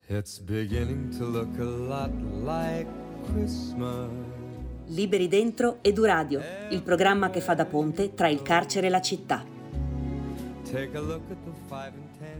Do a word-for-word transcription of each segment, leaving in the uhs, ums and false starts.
It's beginning to look a lot like Christmas. Liberi Dentro Eduradio, il programma che fa da ponte tra il carcere e la città. Take a look at the five and ten.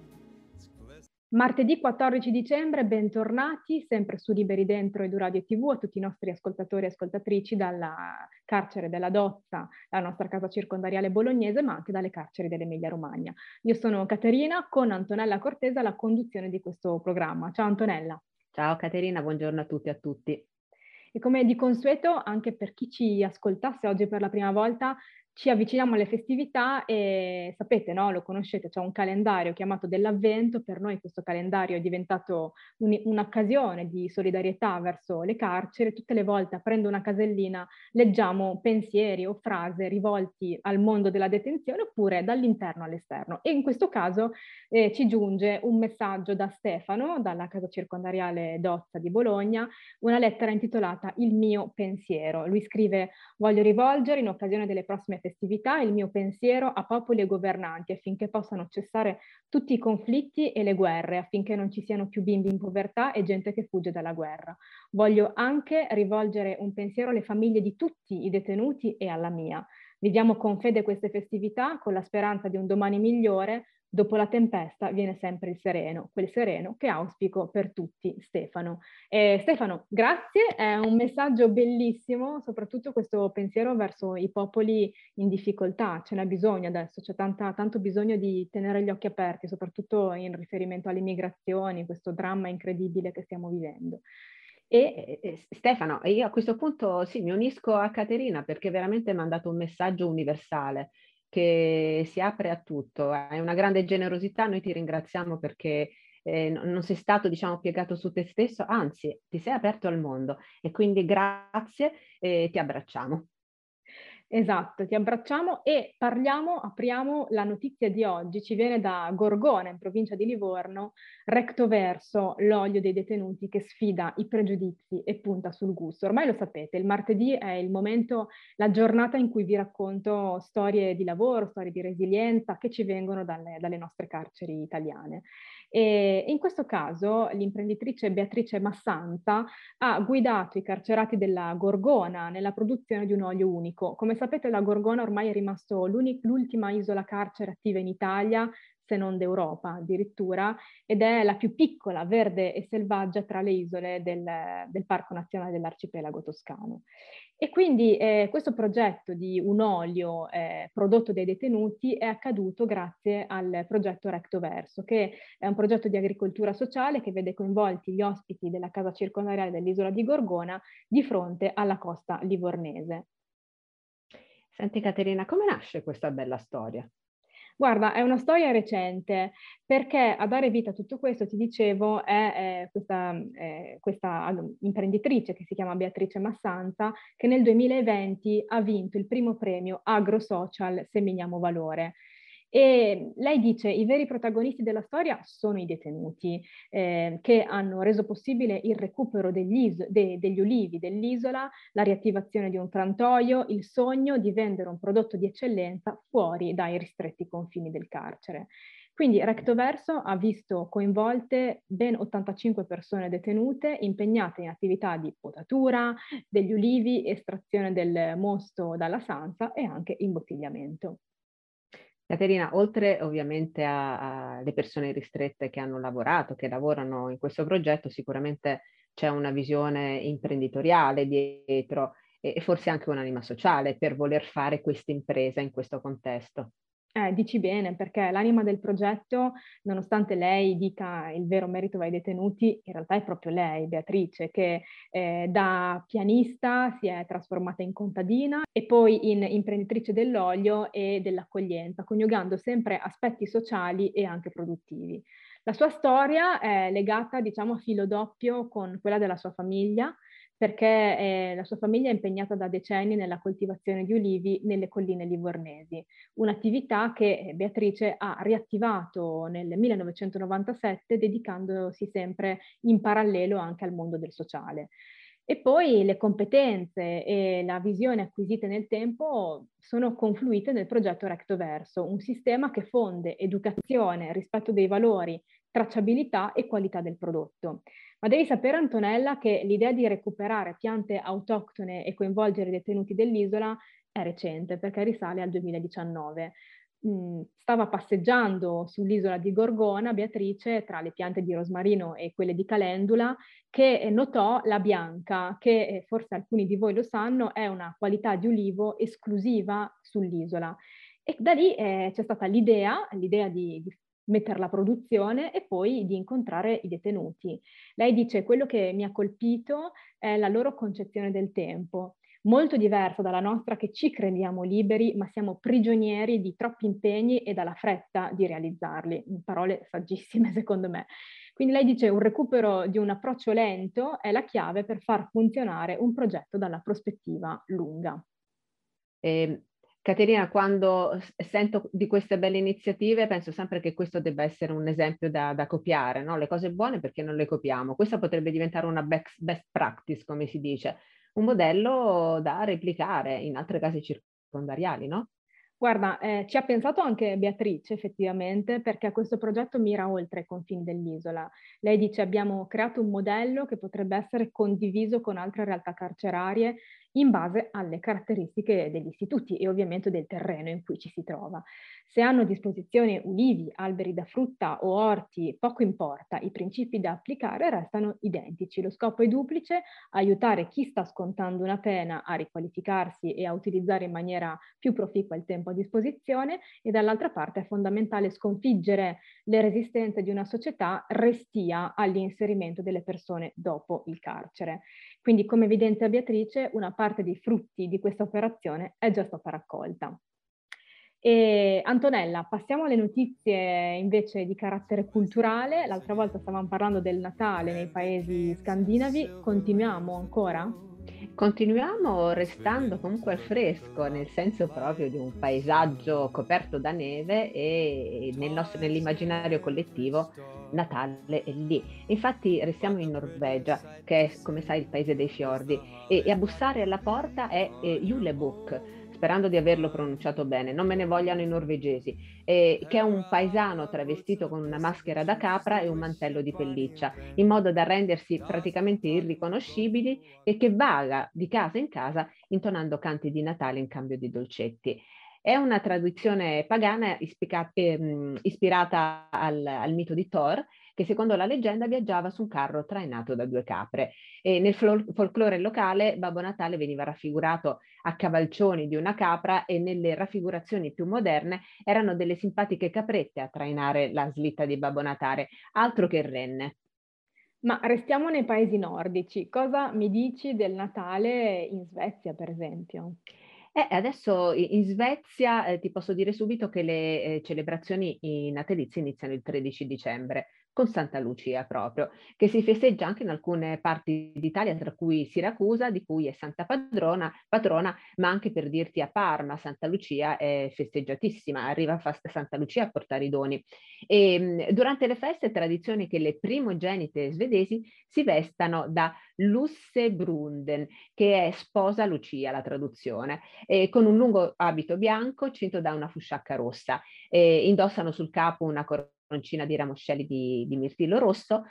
Martedì quattordici dicembre, bentornati sempre su Liberi Dentro Eduradio tivù a tutti i nostri ascoltatori e ascoltatrici dalla carcere della Dozza, la nostra casa circondariale bolognese, ma anche dalle carceri dell'Emilia Romagna. Io sono Caterina, con Antonella Cortese alla conduzione di questo programma. Ciao Antonella. Ciao Caterina, buongiorno a tutti e a tutti. E come di consueto, anche per chi ci ascoltasse oggi per la prima volta, ci avviciniamo alle festività e sapete, no? Lo conoscete, c'è un calendario chiamato dell'Avvento. Per noi questo calendario è diventato un, un'occasione di solidarietà verso le carceri. Tutte le volte aprendo una casellina leggiamo pensieri o frasi rivolti al mondo della detenzione oppure dall'interno all'esterno. E in questo caso eh, ci giunge un messaggio da Stefano, dalla casa circondariale Dozza di Bologna, una lettera intitolata Il mio pensiero. Lui scrive: voglio rivolgere in occasione delle prossime festività il mio pensiero a popoli e governanti affinché possano cessare tutti i conflitti e le guerre, affinché non ci siano più bimbi in povertà e gente che fugge dalla guerra. Voglio anche rivolgere un pensiero alle famiglie di tutti i detenuti e alla mia. Viviamo con fede queste festività con la speranza di un domani migliore. Dopo la tempesta viene sempre il sereno, quel sereno che auspico per tutti, Stefano. Eh, Stefano, grazie, è un messaggio bellissimo, soprattutto questo pensiero verso i popoli in difficoltà. Ce n'è bisogno adesso, c'è tanta, tanto bisogno di tenere gli occhi aperti, soprattutto in riferimento alle migrazioni, questo dramma incredibile che stiamo vivendo. E eh, Stefano, io a questo punto sì, mi unisco a Caterina perché veramente mi ha mandato un messaggio universale che si apre a tutto, è una grande generosità, noi ti ringraziamo perché eh, non sei stato, diciamo, piegato su te stesso, anzi ti sei aperto al mondo e quindi grazie e ti abbracciamo. Esatto, ti abbracciamo e parliamo, apriamo la notizia di oggi, ci viene da Gorgona, in provincia di Livorno, recto verso l'olio dei detenuti che sfida i pregiudizi e punta sul gusto. Ormai lo sapete, il martedì è il momento, la giornata in cui vi racconto storie di lavoro, storie di resilienza che ci vengono dalle, dalle nostre carceri italiane. E in questo caso l'imprenditrice Beatrice Massanza ha guidato i carcerati della Gorgona nella produzione di un olio unico. Come sapete, la Gorgona ormai è rimasto l'ultima isola carcere attiva in Italia, se non d'Europa addirittura, ed è la più piccola, verde e selvaggia tra le isole del, del Parco Nazionale dell'Arcipelago Toscano. E quindi eh, questo progetto di un olio eh, prodotto dai detenuti è accaduto grazie al progetto Recto Verso, che è un progetto di agricoltura sociale che vede coinvolti gli ospiti della casa circondariale dell'isola di Gorgona di fronte alla costa livornese. Senti Caterina, come nasce questa bella storia? Guarda, è una storia recente perché a dare vita a tutto questo, ti dicevo, è, è questa, è questa imprenditrice che si chiama Beatrice Massanza, che nel duemilaventi ha vinto il primo premio AgroSocial Seminiamo Valore. E lei dice: i veri protagonisti della storia sono i detenuti eh, che hanno reso possibile il recupero degli, is- de- degli ulivi dell'isola, la riattivazione di un frantoio, il sogno di vendere un prodotto di eccellenza fuori dai ristretti confini del carcere. Quindi Recto Verso ha visto coinvolte ben ottantacinque persone detenute impegnate in attività di potatura degli ulivi, estrazione del mosto dalla sansa e anche imbottigliamento. Caterina, oltre ovviamente alle persone ristrette che hanno lavorato, che lavorano in questo progetto, sicuramente c'è una visione imprenditoriale dietro e forse anche un'anima sociale per voler fare questa impresa in questo contesto. Eh, dici bene, perché l'anima del progetto, nonostante lei dica il vero merito va ai detenuti, in realtà è proprio lei, Beatrice, che eh, da pianista si è trasformata in contadina e poi in imprenditrice dell'olio e dell'accoglienza, coniugando sempre aspetti sociali e anche produttivi. La sua storia è legata, diciamo, a filo doppio con quella della sua famiglia, perché eh, la sua famiglia è impegnata da decenni nella coltivazione di ulivi nelle colline livornesi, un'attività che Beatrice ha riattivato nel millenovecentonovantasette dedicandosi sempre in parallelo anche al mondo del sociale. E poi le competenze e la visione acquisite nel tempo sono confluite nel progetto Recto Verso, un sistema che fonde educazione, rispetto dei valori, tracciabilità e qualità del prodotto. Ma devi sapere, Antonella, che l'idea di recuperare piante autoctone e coinvolgere i detenuti dell'isola è recente, perché risale al duemiladiciannove. Mm, stava passeggiando sull'isola di Gorgona, Beatrice, tra le piante di rosmarino e quelle di calendula, che eh, notò la bianca, che eh, forse alcuni di voi lo sanno, è una qualità di ulivo esclusiva sull'isola. E da lì eh, c'è stata l'idea, l'idea di, di metterla a produzione e poi di incontrare i detenuti. Lei dice: quello che mi ha colpito è la loro concezione del tempo, molto diversa dalla nostra, che ci crediamo liberi, ma siamo prigionieri di troppi impegni e dalla fretta di realizzarli. Parole saggissime, secondo me. Quindi lei dice: un recupero di un approccio lento è la chiave per far funzionare un progetto dalla prospettiva lunga. Eh, Caterina, quando sento di queste belle iniziative penso sempre che questo debba essere un esempio da, da copiare, no? Le cose buone perché non le copiamo. Questa potrebbe diventare una best, best practice, come si dice, un modello da replicare in altre case circondariali, no? Guarda, eh, ci ha pensato anche Beatrice effettivamente, perché questo progetto mira oltre i confini dell'isola. Lei dice: abbiamo creato un modello che potrebbe essere condiviso con altre realtà carcerarie in base alle caratteristiche degli istituti e ovviamente del terreno in cui ci si trova. Se hanno a disposizione ulivi, alberi da frutta o orti, poco importa, i principi da applicare restano identici. Lo scopo è duplice: aiutare chi sta scontando una pena a riqualificarsi e a utilizzare in maniera più proficua il tempo a disposizione, e dall'altra parte è fondamentale sconfiggere le resistenze di una società restia all'inserimento delle persone dopo il carcere. Quindi, come evidenzia Beatrice, una parte dei frutti di questa operazione è già stata raccolta. E Antonella, passiamo alle notizie invece di carattere culturale. L'altra volta stavamo parlando del Natale nei paesi scandinavi, continuiamo ancora? Continuiamo restando comunque al fresco, nel senso proprio di un paesaggio coperto da neve, e nel nostro, nell'immaginario collettivo Natale è lì. Infatti restiamo in Norvegia, che è, come sai, il paese dei fiordi, e, e a bussare alla porta è eh, Julebuk, sperando di averlo pronunciato bene, non me ne vogliano i norvegesi, eh, che è un paesano travestito con una maschera da capra e un mantello di pelliccia, in modo da rendersi praticamente irriconoscibili, e che vaga di casa in casa intonando canti di Natale in cambio di dolcetti. È una tradizione pagana ispica- ehm, ispirata al, al mito di Thor, che secondo la leggenda viaggiava su un carro trainato da due capre. E nel fol- folklore locale Babbo Natale veniva raffigurato a cavalcioni di una capra, e nelle raffigurazioni più moderne erano delle simpatiche caprette a trainare la slitta di Babbo Natale, altro che renne. Ma restiamo nei paesi nordici. Cosa mi dici del Natale in Svezia, per esempio? Eh, adesso in Svezia eh, ti posso dire subito che le eh, celebrazioni natalizie iniziano il tredici dicembre, con Santa Lucia proprio, che si festeggia anche in alcune parti d'Italia, tra cui Siracusa, di cui è santa padrona, patrona, ma anche, per dirti, a Parma Santa Lucia è festeggiatissima, arriva fast Santa Lucia a portare i doni. E, mh, durante le feste è tradizione che le primogenite svedesi si vestano da Lussebrunden, che è sposa Lucia, la traduzione, eh, con un lungo abito bianco cinto da una fusciacca rossa. Eh, indossano sul capo una coroncina di ramoscelli di, di mirtillo rosso,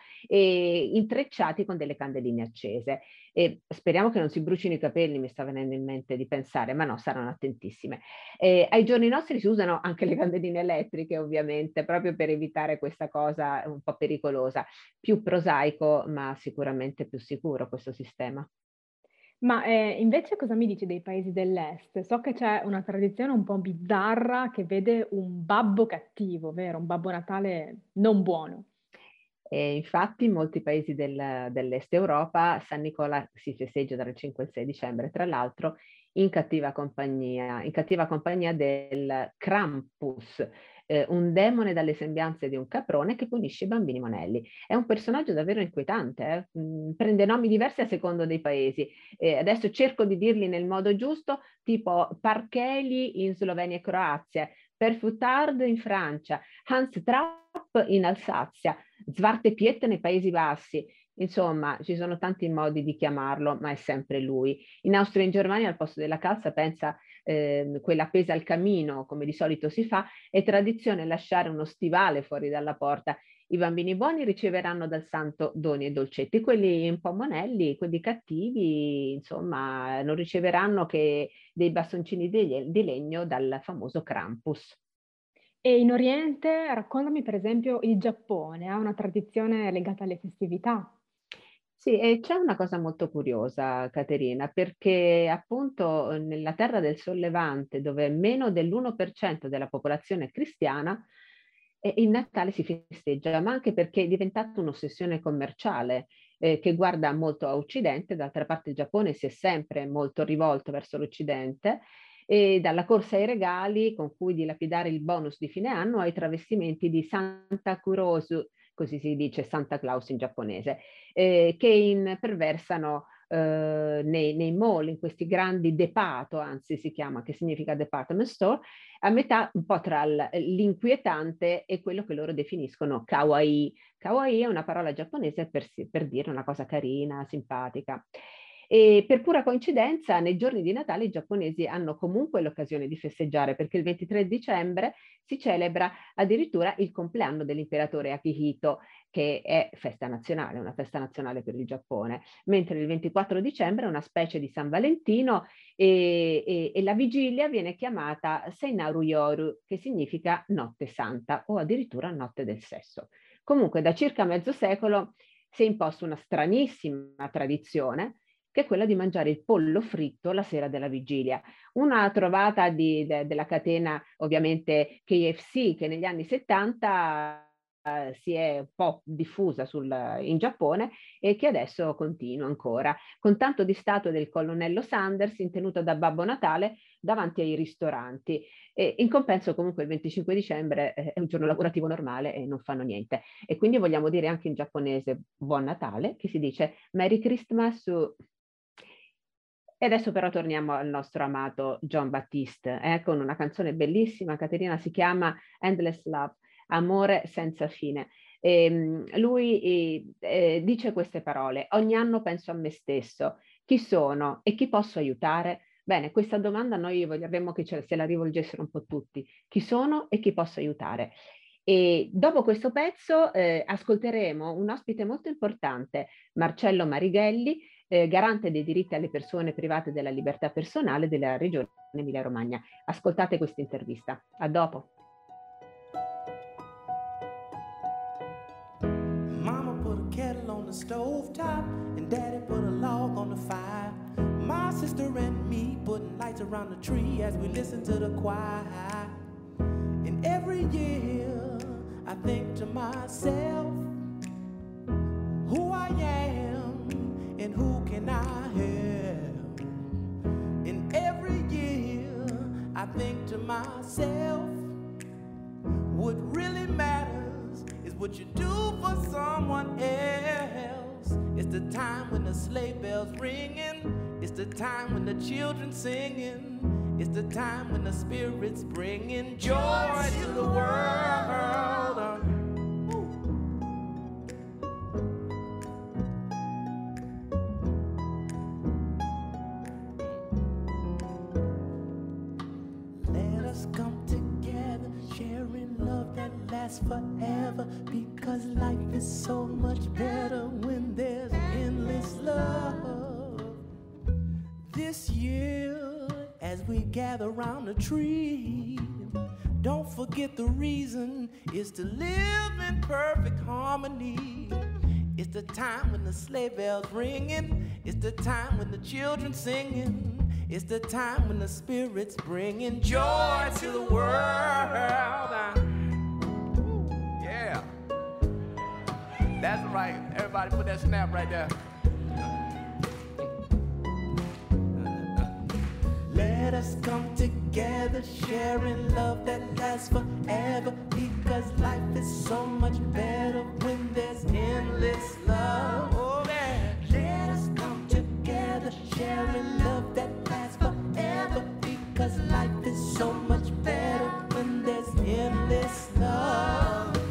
e intrecciati con delle candeline accese. E speriamo che non si brucino i capelli, mi sta venendo in mente di pensare, ma no, saranno attentissime. Eh, ai giorni nostri si usano anche le candeline elettriche, ovviamente, proprio per evitare questa cosa un po' pericolosa. Più prosaico, ma sicuramente più sicuro questo sistema. Ma eh, invece cosa mi dici dei paesi dell'est? So che c'è una tradizione un po' bizzarra che vede un babbo cattivo, vero? Un Babbo Natale non buono. E infatti in molti paesi del- dell'Est Europa San Nicola si festeggia dal cinque al sei dicembre, tra l'altro in cattiva compagnia, in cattiva compagnia del Krampus, eh, un demone dalle sembianze di un caprone che punisce i bambini monelli. È un personaggio davvero inquietante, eh? Mm, prende nomi diversi a secondo dei paesi. Eh, adesso cerco di dirli nel modo giusto, tipo Parcheli in Slovenia e Croazia, Perfutard in Francia, Hans Trapp in Alsazia, Zwarte Piet nei Paesi Bassi. Insomma, ci sono tanti modi di chiamarlo, ma è sempre lui. In Austria e in Germania al posto della calza pensa eh, quella appesa al camino, come di solito si fa, è tradizione lasciare uno stivale fuori dalla porta I bambini buoni riceveranno dal santo doni e dolcetti, quelli un po' monelli, quelli cattivi, insomma, non riceveranno che dei bastoncini di, di legno dal famoso Krampus. E in Oriente, raccontami per esempio il Giappone, ha una tradizione legata alle festività. Sì, e c'è una cosa molto curiosa, Caterina, perché appunto nella terra del Sollevante, dove meno dell'uno per cento della popolazione è cristiana, eh, il Natale si festeggia, ma anche perché è diventata un'ossessione commerciale eh, che guarda molto a Occidente. D'altra parte il Giappone si è sempre molto rivolto verso l'Occidente, e dalla corsa ai regali con cui dilapidare il bonus di fine anno ai travestimenti di Santa Kurosu, così si dice Santa Claus in giapponese, eh, che imperversano eh, nei, nei mall, in questi grandi depato, anzi si chiama, che significa department store, a metà un po' tra l'inquietante e quello che loro definiscono kawaii. Kawaii è una parola giapponese per, per dire una cosa carina, simpatica. E per pura coincidenza, nei giorni di Natale i giapponesi hanno comunque l'occasione di festeggiare, perché il ventitré dicembre si celebra addirittura il compleanno dell'imperatore Akihito, che è festa nazionale, una festa nazionale per il Giappone, mentre il ventiquattro dicembre è una specie di San Valentino e, e, e la vigilia viene chiamata Seinaru Yoru, che significa notte santa o addirittura notte del sesso. Comunque da circa mezzo secolo si è imposta una stranissima tradizione, che è quella di mangiare il pollo fritto la sera della vigilia. Una trovata di, de, della catena ovviamente K F C, che negli anni settanta eh, si è un po' diffusa sul, in Giappone e che adesso continua ancora, con tanto di statue del colonnello Sanders in tenuta da Babbo Natale davanti ai ristoranti. E in compenso comunque il venticinque dicembre eh, è un giorno lavorativo normale e non fanno niente. E quindi vogliamo dire anche in giapponese Buon Natale, che si dice Merry Christmas. E adesso però torniamo al nostro amato John Baptiste, eh, con una canzone bellissima, Caterina, si chiama Endless Love, Amore senza fine. E, lui eh, dice queste parole: ogni anno penso a me stesso, chi sono e chi posso aiutare? Bene, questa domanda noi vorremmo che ce, se la rivolgessero un po' tutti, chi sono e chi posso aiutare? E dopo questo pezzo eh, ascolteremo un ospite molto importante, Marcello Marighelli, Eh, garante dei diritti alle persone private della libertà personale della regione Emilia-Romagna. Ascoltate questa intervista. A dopo. Mama put a kettle on the stove top and daddy put a log on the fire. My sister and me putting lights around the tree as we listen to the choir. And every year I think to myself who I am and who can I help? And every year I think to myself, what really matters is what you do for someone else. It's the time when the sleigh bells ringing, it's the time when the children singing, it's the time when the spirits bringing joy to the world. Forever, because life is so much better when there's endless love. This year, as we gather around the tree, don't forget the reason is to live in perfect harmony. It's the time when the sleigh bells ringing, it's the time when the children singing, it's the time when the spirits bringing joy to the world. That's right. Everybody put that snap right there. Let us come together, sharing love that lasts forever, because life is so much better when there's endless love. Oh, yeah. Let us come together, sharing love that lasts forever, because life is so much better when there's endless love.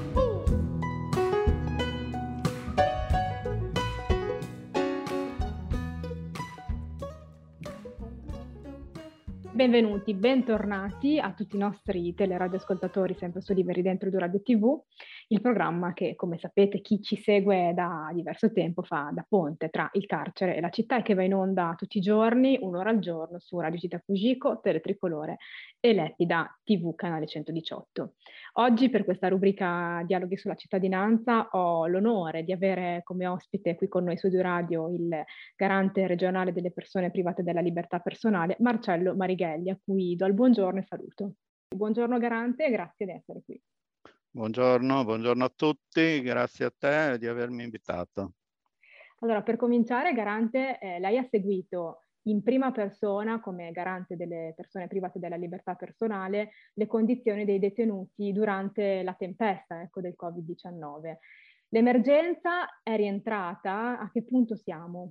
Benvenuti, bentornati a tutti i nostri teleradioascoltatori sempre su Liberi Dentro Edoradio tivù. il programma che, come sapete, chi ci segue da diverso tempo fa da ponte tra il carcere e la città e che va in onda tutti i giorni, un'ora al giorno, su Radio Città Fugico, Teletricolore e Lepida T V Canale centodiciotto. Oggi per questa rubrica Dialoghi sulla cittadinanza ho l'onore di avere come ospite qui con noi su Due Radio il garante regionale delle persone private della libertà personale, Marcello Marighelli, a cui do il buongiorno e saluto. Buongiorno garante e grazie di essere qui. Buongiorno, buongiorno a tutti, grazie a te di avermi invitato. Allora, per cominciare, garante, eh, lei ha seguito in prima persona, come garante delle persone private della libertà personale, le condizioni dei detenuti durante la tempesta, ecco, del Covid diciannove. L'emergenza è rientrata? A che punto siamo?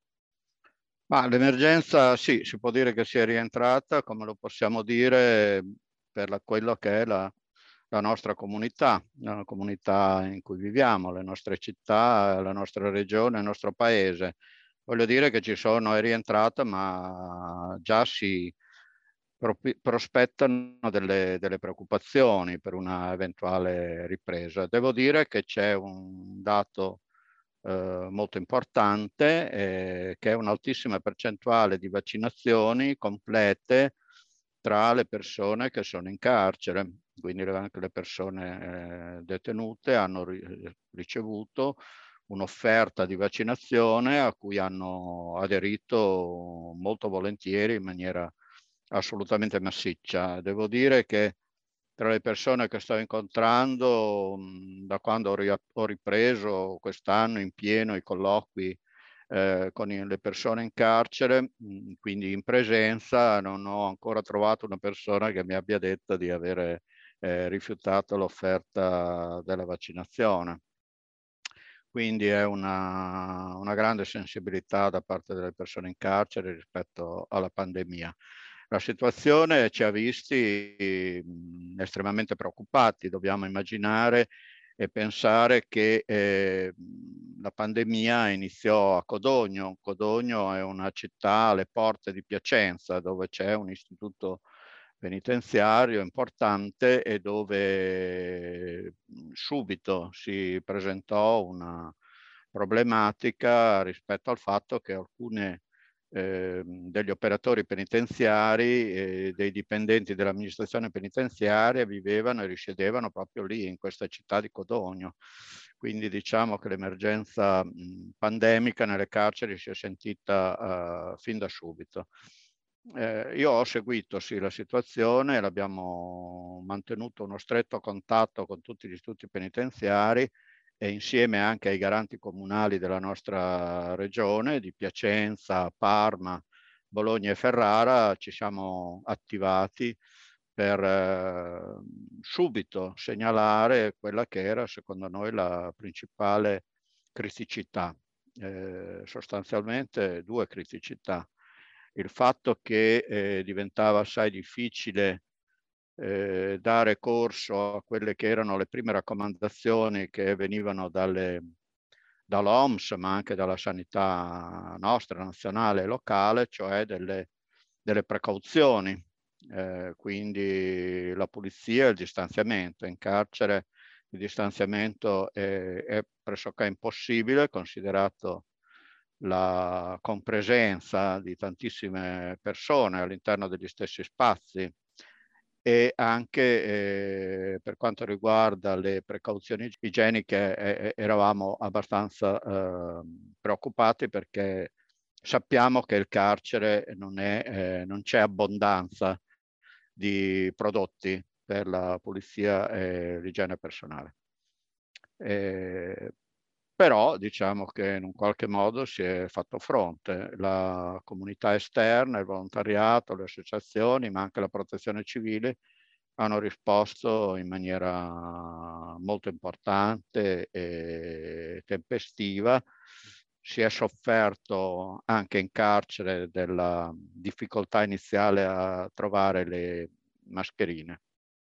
Ma l'emergenza sì, si può dire che sia rientrata, come lo possiamo dire per la, quello che è la, la nostra comunità, la comunità in cui viviamo, le nostre città, la nostra regione, il nostro paese. Voglio dire che ci sono, è rientrata, ma già si prospettano delle, delle preoccupazioni per una eventuale ripresa. Devo dire che c'è un dato eh, molto importante, eh, che è un'altissima percentuale di vaccinazioni complete tra le persone che sono in carcere. Quindi anche le persone eh, detenute hanno ri ricevuto un'offerta di vaccinazione a cui hanno aderito molto volentieri in maniera assolutamente massiccia. Devo dire che tra le persone che sto incontrando, mh, da quando ho, ho ripreso quest'anno in pieno i colloqui eh, con i, le persone in carcere, mh, quindi in presenza, non ho ancora trovato una persona che mi abbia detto di avere eh, rifiutato l'offerta della vaccinazione. Quindi è una, una grande sensibilità da parte delle persone in carcere rispetto alla pandemia. La situazione ci ha visti mh, estremamente preoccupati. Dobbiamo immaginare e pensare che eh, la pandemia iniziò a Codogno. Codogno è una città alle porte di Piacenza, dove c'è un istituto penitenziario importante e dove subito si presentò una problematica rispetto al fatto che alcune eh, degli operatori penitenziari e dei dipendenti dell'amministrazione penitenziaria vivevano e risiedevano proprio lì in questa città di Codogno. Quindi diciamo che l'emergenza pandemica nelle carceri si è sentita uh, fin da subito. Eh, io ho seguito sì la situazione, abbiamo mantenuto uno stretto contatto con tutti gli istituti penitenziari e insieme anche ai garanti comunali della nostra regione, di Piacenza, Parma, Bologna e Ferrara, ci siamo attivati per eh, subito segnalare quella che era secondo noi la principale criticità, eh, sostanzialmente due criticità. Il fatto che eh, diventava assai difficile eh, dare corso a quelle che erano le prime raccomandazioni che venivano dalle, dall'O M S, ma anche dalla sanità nostra, nazionale e locale, cioè delle, delle precauzioni, eh, quindi la pulizia e il distanziamento. In carcere il distanziamento è, è pressoché impossibile, considerato la compresenza di tantissime persone all'interno degli stessi spazi, e anche eh, per quanto riguarda le precauzioni igieniche eh, eravamo abbastanza eh, preoccupati, perché sappiamo che il carcere non è, eh, non c'è abbondanza di prodotti per la pulizia e l'igiene personale. Eh, Però diciamo che in un qualche modo si è fatto fronte. La comunità esterna, il volontariato, le associazioni, ma anche la protezione civile hanno risposto in maniera molto importante e tempestiva. Si è sofferto anche in carcere della difficoltà iniziale a trovare le mascherine.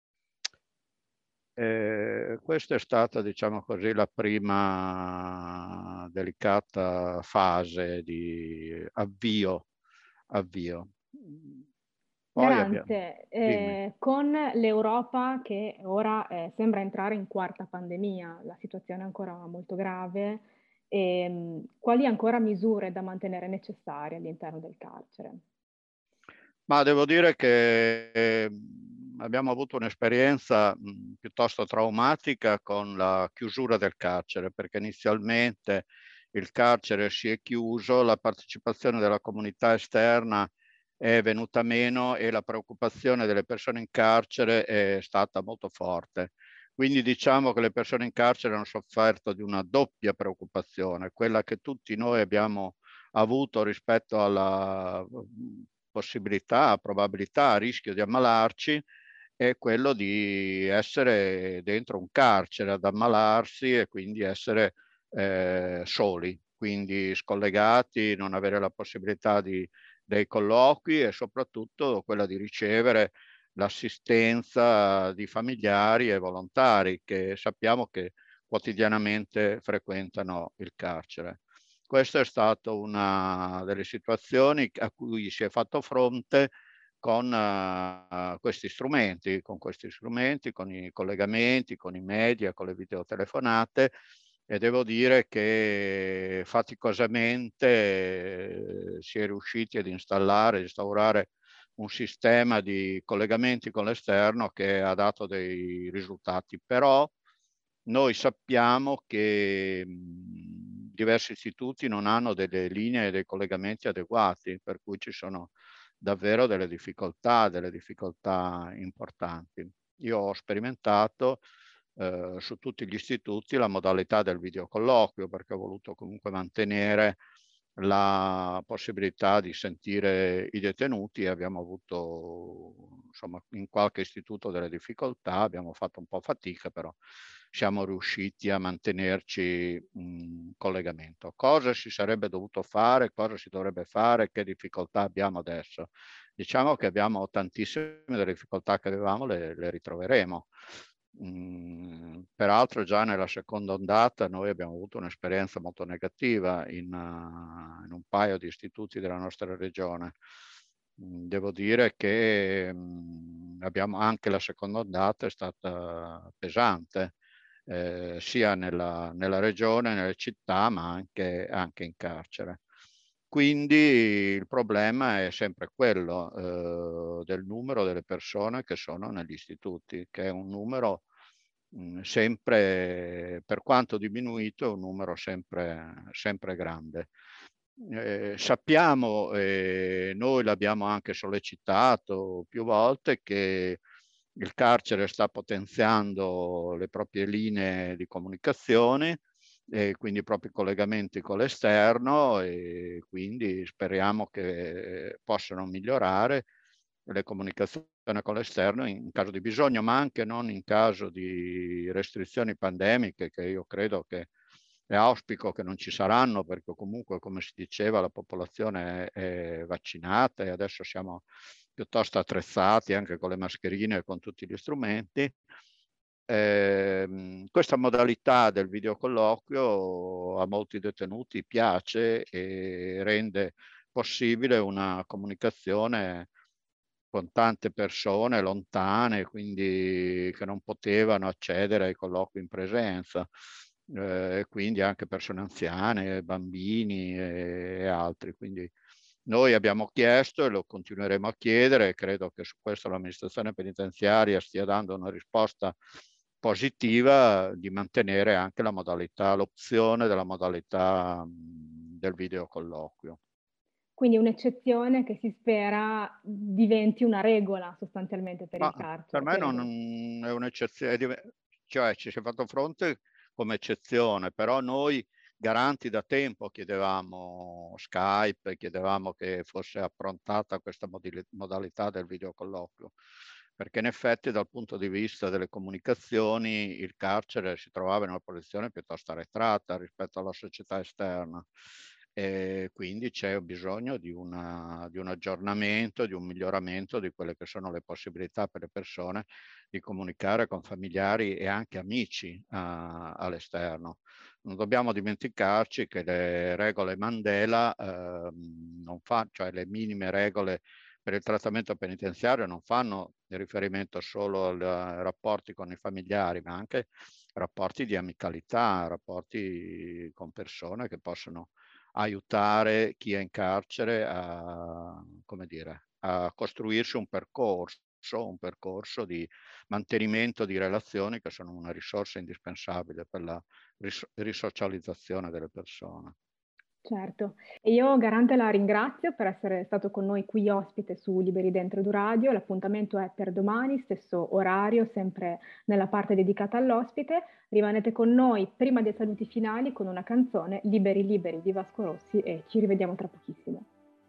Eh, questa è stata, diciamo così, la prima delicata fase di avvio. avvio. Poi abbiamo, Garante, dimmi. eh, con l'Europa che ora eh, sembra entrare in quarta pandemia, la situazione è ancora molto grave, ehm, quali ancora misure da mantenere necessarie all'interno del carcere? Ma devo dire che eh, abbiamo avuto un'esperienza mh, piuttosto traumatica con la chiusura del carcere, perché inizialmente il carcere si è chiuso, la partecipazione della comunità esterna è venuta meno e la preoccupazione delle persone in carcere è stata molto forte. Quindi diciamo che le persone in carcere hanno sofferto di una doppia preoccupazione, quella che tutti noi abbiamo avuto rispetto alla possibilità, probabilità, rischio di ammalarci, è quello di essere dentro un carcere, ad ammalarsi e quindi essere eh, soli, quindi scollegati, non avere la possibilità di, dei colloqui e soprattutto quella di ricevere l'assistenza di familiari e volontari che sappiamo che quotidianamente frequentano il carcere. Questa è stata una delle situazioni a cui si è fatto fronte con uh, questi strumenti, con questi strumenti, con i collegamenti, con i media, con le videotelefonate, e devo dire che faticosamente eh, si è riusciti ad installare, instaurare un sistema di collegamenti con l'esterno che ha dato dei risultati. Però noi sappiamo che mh, diversi istituti non hanno delle linee e dei collegamenti adeguati, per cui ci sono davvero delle difficoltà, delle difficoltà importanti. Io ho sperimentato eh, su tutti gli istituti la modalità del videocolloquio, perché ho voluto comunque mantenere la possibilità di sentire i detenuti e abbiamo avuto insomma in qualche istituto delle difficoltà, abbiamo fatto un po' fatica, però siamo riusciti a mantenerci in collegamento. Cosa si sarebbe dovuto fare, cosa si dovrebbe fare, che difficoltà abbiamo adesso? Diciamo che abbiamo tantissime delle difficoltà che avevamo, le, le ritroveremo. Mm, peraltro già nella seconda ondata noi abbiamo avuto un'esperienza molto negativa in, uh, in un paio di istituti della nostra regione. Mm, devo dire che mm, abbiamo anche la seconda ondata è stata pesante, eh, sia nella, nella regione, nelle città, ma anche, anche in carcere. Quindi il problema è sempre quello eh, del numero delle persone che sono negli istituti, che è un numero mh, sempre, per quanto diminuito, è un numero sempre, sempre grande. Eh, sappiamo, e eh, noi l'abbiamo anche sollecitato più volte, che il carcere sta potenziando le proprie linee di comunicazione e quindi i propri collegamenti con l'esterno, e quindi speriamo che possano migliorare le comunicazioni con l'esterno in caso di bisogno, ma anche non in caso di restrizioni pandemiche, che io credo che e auspico che non ci saranno, perché comunque, come si diceva, la popolazione è, è vaccinata e adesso siamo piuttosto attrezzati anche con le mascherine e con tutti gli strumenti. Eh, questa modalità del videocolloquio a molti detenuti piace e rende possibile una comunicazione con tante persone lontane, quindi che non potevano accedere ai colloqui in presenza, e eh, quindi anche persone anziane, bambini e, e altri. Quindi noi abbiamo chiesto e lo continueremo a chiedere, e credo che su questo l'amministrazione penitenziaria stia dando una risposta positiva, di mantenere anche la modalità, l'opzione della modalità mh, del videocolloquio. Quindi un'eccezione che si spera diventi una regola sostanzialmente per Ma il carcere. per me Per... non è un'eccezione, cioè ci si è fatto fronte come eccezione, però noi garanti da tempo chiedevamo Skype, chiedevamo che fosse approntata questa modalità del videocolloquio, perché in effetti dal punto di vista delle comunicazioni il carcere si trovava in una posizione piuttosto arretrata rispetto alla società esterna. E quindi c'è bisogno di, una, di un aggiornamento, di un miglioramento di quelle che sono le possibilità per le persone di comunicare con familiari e anche amici uh, all'esterno. Non dobbiamo dimenticarci che le regole Mandela, uh, non fa, cioè le minime regole per il trattamento penitenziario non fanno riferimento solo ai rapporti con i familiari, ma anche rapporti di amicalità, rapporti con persone che possono aiutare chi è in carcere a, come dire, a costruirsi un percorso, un percorso di mantenimento di relazioni che sono una risorsa indispensabile per la ris- risocializzazione delle persone. Certo, e io Garante la ringrazio per essere stato con noi qui ospite su Liberi Dentro Eduradio. L'appuntamento è per domani, stesso orario, sempre nella parte dedicata all'ospite. Rimanete con noi prima dei saluti finali con una canzone, Liberi Liberi di Vasco Rossi, e ci rivediamo tra pochissimo.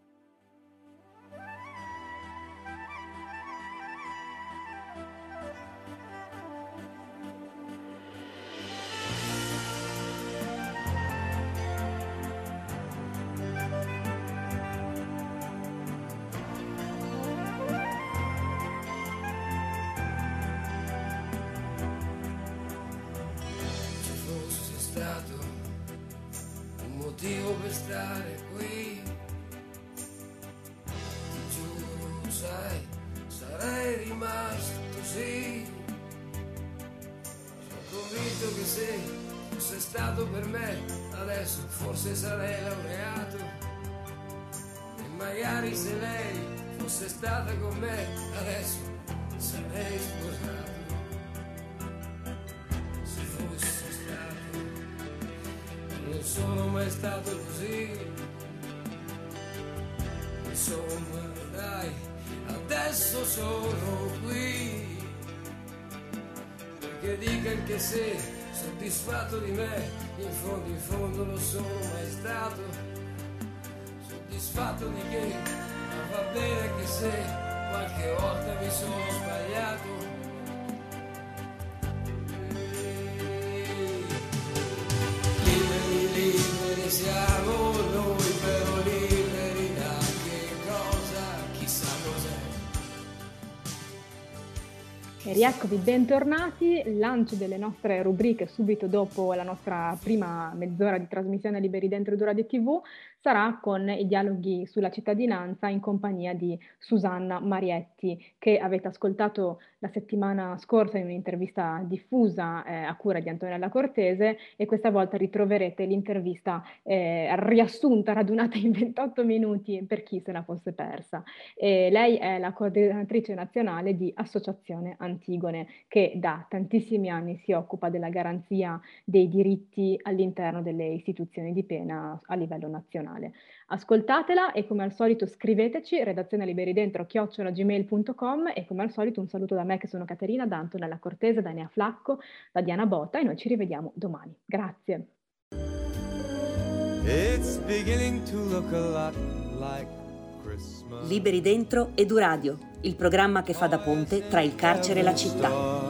Motivo per stare qui, ti giuro, sai, sarei rimasto sì. Sono convinto che se fosse stato per me, adesso forse sarei laureato. E magari se lei fosse stata con me, adesso sarei sposato. Se fosse stato, non sono mai stato così. Insomma, dai, adesso sono qui. Perché dica che se soddisfatto di me, in fondo in fondo non sono mai stato. Soddisfatto di che, ma va bene che se qualche volta mi sono sbagliato. Siamo noi però liberi da che cosa, chissà cos'è. E rieccovi bentornati, lancio delle nostre rubriche subito dopo la nostra prima mezz'ora di trasmissione Liberi Dentro Eduradio tivù sarà con i dialoghi sulla cittadinanza in compagnia di Susanna Marietti, che avete ascoltato la settimana scorsa in un'intervista diffusa eh, a cura di Antonella Cortese, e questa volta ritroverete l'intervista eh, riassunta, radunata in ventotto minuti per chi se la fosse persa. E lei è la coordinatrice nazionale di Associazione Antigone, che da tantissimi anni si occupa della garanzia dei diritti all'interno delle istituzioni di pena a livello nazionale. Ascoltatela e come al solito scriveteci redazione liberidentro chiocciola gmail punto com, e come al solito un saluto da me che sono Caterina, da Antonella Cortese, da Enea Flacco, da Diana Botta, e noi ci rivediamo domani. Grazie. It's beginning to look a lot like Christmas. Liberi Dentro Eduradio, il programma che fa da ponte tra il carcere e la città.